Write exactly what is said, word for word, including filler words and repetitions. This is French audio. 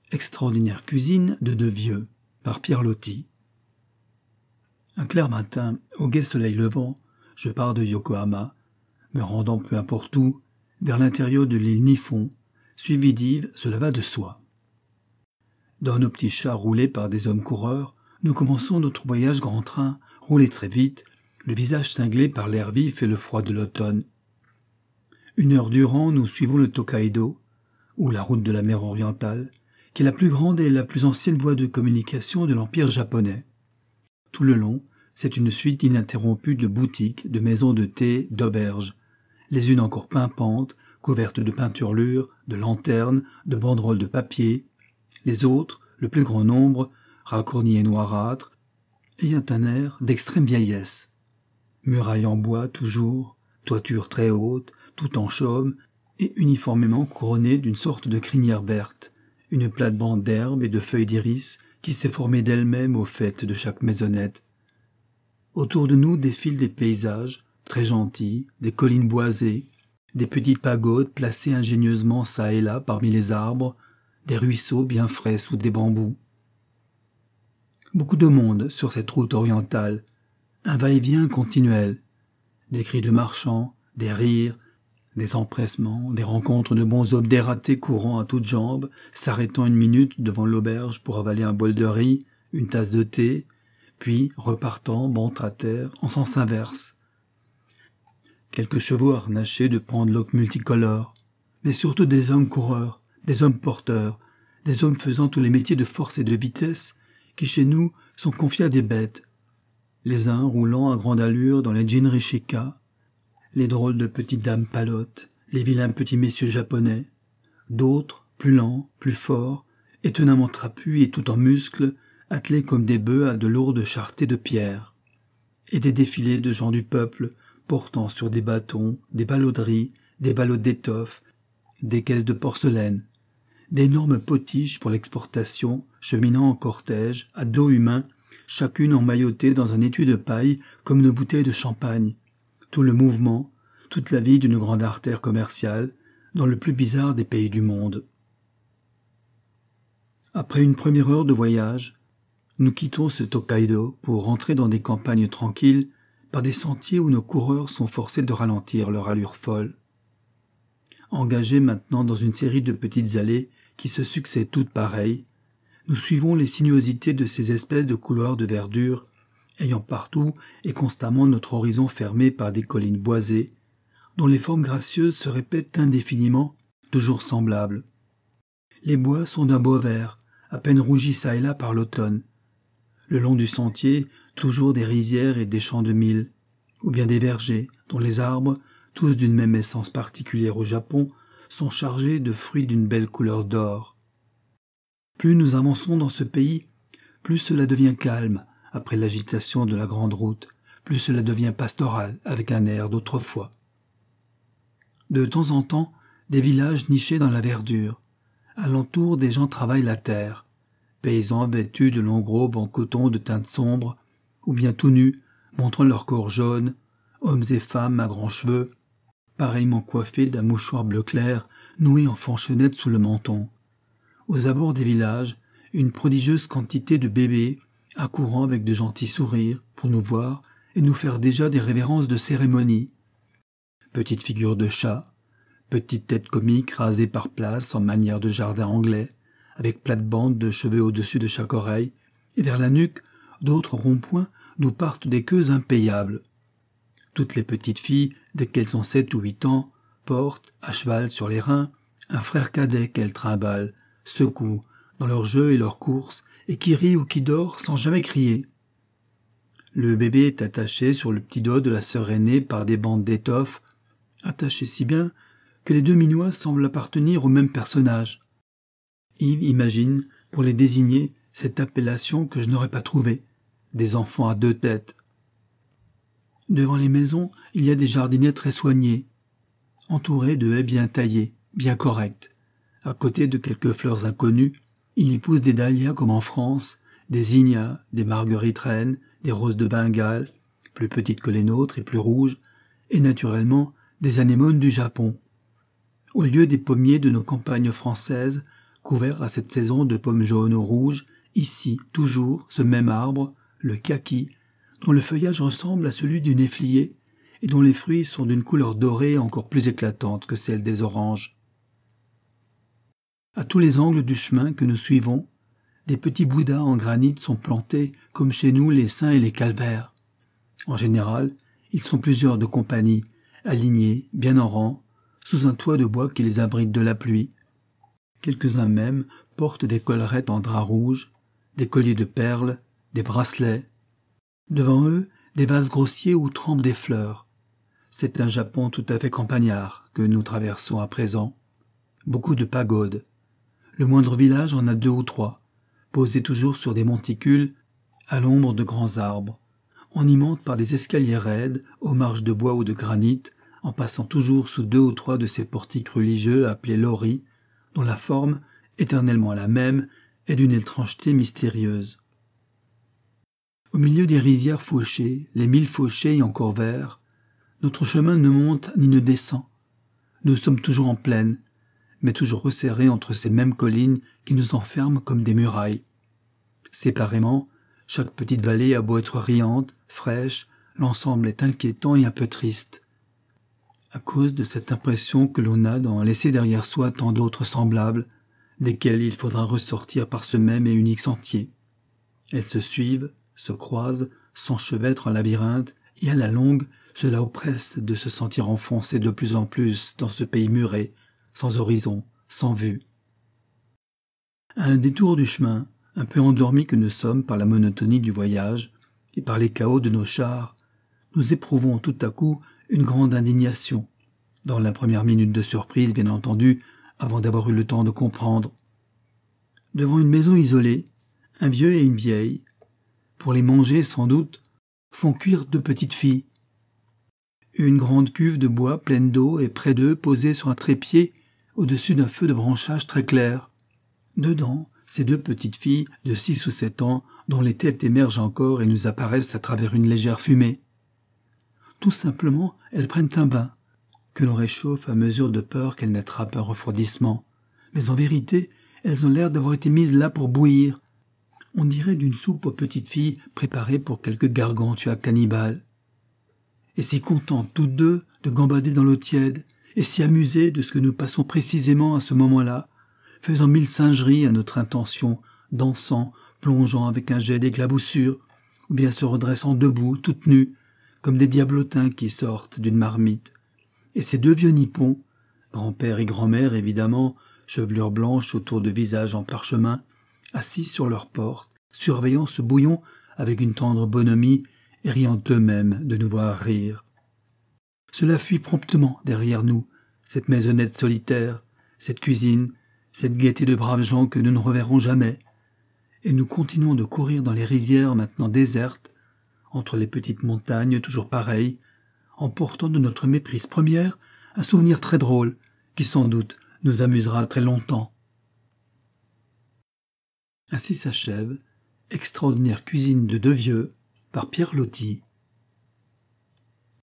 Extraordinaire cuisine de deux vieux, par Pierre Loti. Un clair matin, au gai soleil levant, je pars de Yokohama, me rendant peu importe où, vers l'intérieur de l'île Niphon, suivi d'Yves, cela va de soi. Dans nos petits chars roulés par des hommes coureurs, nous commençons notre voyage grand train, roulé très vite, le visage cinglé par l'air vif et le froid de l'automne. Une heure durant, nous suivons le Tōkaidō, ou la route de la mer orientale, qui est la plus grande et la plus ancienne voie de communication de l'Empire japonais. Tout le long, c'est une suite ininterrompue de boutiques, de maisons de thé, d'auberges, les unes encore pimpantes, couvertes de peinturlures, de lanternes, de banderoles de papier, les autres, le plus grand nombre, racornies et noirâtres, ayant un air d'extrême vieillesse. Murailles en bois toujours, toitures très hautes, tout en chaume, et uniformément couronnées d'une sorte de crinière verte, une plate-bande d'herbe et de feuilles d'iris qui s'est formée d'elle-même au faîte de chaque maisonnette. Autour de nous défilent des paysages, très gentils, des collines boisées, des petites pagodes placées ingénieusement çà et là parmi les arbres, des ruisseaux bien frais sous des bambous. Beaucoup de monde sur cette route orientale, un va-et-vient continuel, des cris de marchands, des rires, des empressements, des rencontres de bons hommes dératés courant à toutes jambes, s'arrêtant une minute devant l'auberge pour avaler un bol de riz, une tasse de thé, puis repartant, ventre à terre, en sens inverse. Quelques chevaux harnachés de pendeloques multicolores, mais surtout des hommes coureurs, des hommes porteurs, des hommes faisant tous les métiers de force et de vitesse qui chez nous sont confiés à des bêtes, les uns roulant à grande allure dans les jinrikishas, les drôles de petites dames palottes, les vilains petits messieurs japonais, d'autres, plus lents, plus forts, étonnamment trapus et tout en muscles, attelés comme des bœufs à de lourdes charretées de pierre, et des défilés de gens du peuple, portant sur des bâtons, des balauderies, des ballots d'étoffe, des caisses de porcelaine, d'énormes potiches pour l'exportation, cheminant en cortège, à dos humain, chacune emmaillotée dans un étui de paille comme une bouteille de champagne, tout le mouvement, toute la vie d'une grande artère commerciale, dans le plus bizarre des pays du monde. Après une première heure de voyage, nous quittons ce Tōkaidō pour rentrer dans des campagnes tranquilles par des sentiers où nos coureurs sont forcés de ralentir leur allure folle. Engagés maintenant dans une série de petites allées qui se succèdent toutes pareilles, nous suivons les sinuosités de ces espèces de couloirs de verdure, ayant partout et constamment notre horizon fermé par des collines boisées, dont les formes gracieuses se répètent indéfiniment, toujours semblables. Les bois sont d'un beau vert, à peine rougis çà et là par l'automne. Le long du sentier, toujours des rizières et des champs de mil, ou bien des vergers, dont les arbres, tous d'une même essence particulière au Japon, sont chargés de fruits d'une belle couleur d'or. Plus nous avançons dans ce pays, plus cela devient calme, après l'agitation de la grande route, plus cela devient pastoral, avec un air d'autrefois. De temps en temps, des villages nichés dans la verdure. Alentour, des gens travaillent la terre, paysans vêtus de longues robes en coton de teinte sombre, ou bien tout nus, montrant leur corps jaune, hommes et femmes à grands cheveux, pareillement coiffés d'un mouchoir bleu clair, noué en fanchonnette sous le menton. Aux abords des villages, une prodigieuse quantité de bébés, accourant avec de gentils sourires, pour nous voir et nous faire déjà des révérences de cérémonie. Petites figures de chats, petites têtes comiques rasées par place en manière de jardin anglais, avec plates-bandes de cheveux au-dessus de chaque oreille, et vers la nuque, d'autres ronds-points d'où partent des queues impayables. Toutes les petites filles, dès qu'elles ont sept ou huit ans, portent, à cheval sur les reins, un frère cadet qu'elles trimballent, secouent, dans leurs jeux et leurs courses, et qui rit ou qui dort sans jamais crier. Le bébé est attaché sur le petit dos de la sœur aînée par des bandes d'étoffe, attachées si bien que les deux minois semblent appartenir au même personnage. Yves imagine, pour les désigner, cette appellation que je n'aurais pas trouvée, des enfants à deux têtes. Devant les maisons, il y a des jardinets très soignés, entourés de haies bien taillées, bien correctes. À côté de quelques fleurs inconnues, il y pousse des dahlias comme en France, des zinnias, des marguerites reines, des roses de Bengale, plus petites que les nôtres et plus rouges, et naturellement des anémones du Japon. Au lieu des pommiers de nos campagnes françaises, couvert à cette saison de pommes jaunes ou rouges, ici, toujours, ce même arbre, le kaki, dont le feuillage ressemble à celui du néflier et dont les fruits sont d'une couleur dorée encore plus éclatante que celle des oranges. À tous les angles du chemin que nous suivons, des petits bouddhas en granit sont plantés comme chez nous les saints et les calvaires. En général, ils sont plusieurs de compagnie, alignés, bien en rang, sous un toit de bois qui les abrite de la pluie. Quelques-uns même portent des collerettes en drap rouge, des colliers de perles, des bracelets. Devant eux, des vases grossiers où trempent des fleurs. C'est un Japon tout à fait campagnard que nous traversons à présent. Beaucoup de pagodes. Le moindre village en a deux ou trois, posés toujours sur des monticules, à l'ombre de grands arbres. On y monte par des escaliers raides, aux marches de bois ou de granit, en passant toujours sous deux ou trois de ces portiques religieux appelés lori, dont la forme, éternellement la même, est d'une étrangeté mystérieuse. Au milieu des rizières fauchées, les mille fauchés et encore verts, notre chemin ne monte ni ne descend. Nous sommes toujours en plaine, mais toujours resserrés entre ces mêmes collines qui nous enferment comme des murailles. Séparément, chaque petite vallée a beau être riante, fraîche, l'ensemble est inquiétant et un peu triste. À cause de cette impression que l'on a d'en laisser derrière soi tant d'autres semblables, desquels il faudra ressortir par ce même et unique sentier. Elles se suivent, se croisent, s'enchevêtrent en labyrinthe, et à la longue, cela oppresse de se sentir enfoncé de plus en plus dans ce pays muré, sans horizon, sans vue. À un détour du chemin, un peu endormis que nous sommes par la monotonie du voyage et par les chaos de nos chars, nous éprouvons tout à coup une grande indignation, dans la première minute de surprise, bien entendu, avant d'avoir eu le temps de comprendre. Devant une maison isolée, un vieux et une vieille, pour les manger sans doute, font cuire deux petites filles. Une grande cuve de bois pleine d'eau est près d'eux, posée sur un trépied au-dessus d'un feu de branchage très clair. Dedans, ces deux petites filles de six ou sept ans, dont les têtes émergent encore et nous apparaissent à travers une légère fumée. Tout simplement, elles prennent un bain, que l'on réchauffe à mesure de peur qu'elles n'attrapent un refroidissement. Mais en vérité, elles ont l'air d'avoir été mises là pour bouillir. On dirait d'une soupe aux petites filles préparée pour quelque gargantua cannibale. Et si contentes toutes deux de gambader dans l'eau tiède, et si amusées de ce que nous passons précisément à ce moment-là, faisant mille singeries à notre intention, dansant, plongeant avec un jet d'éclaboussure, ou bien se redressant debout, toutes nues, comme des diablotins qui sortent d'une marmite. Et ces deux vieux nippons, grand-père et grand-mère évidemment, chevelure blanche autour de visages en parchemin, assis sur leur porte, surveillant ce bouillon avec une tendre bonhomie et riant eux-mêmes de nous voir rire. Cela fuit promptement derrière nous, cette maisonnette solitaire, cette cuisine, cette gaieté de braves gens que nous ne reverrons jamais, et nous continuons de courir dans les rizières maintenant désertes, entre les petites montagnes toujours pareilles, en portant de notre méprise première un souvenir très drôle, qui sans doute nous amusera très longtemps. Ainsi s'achève Extraordinaire cuisine de deux vieux par Pierre Loti.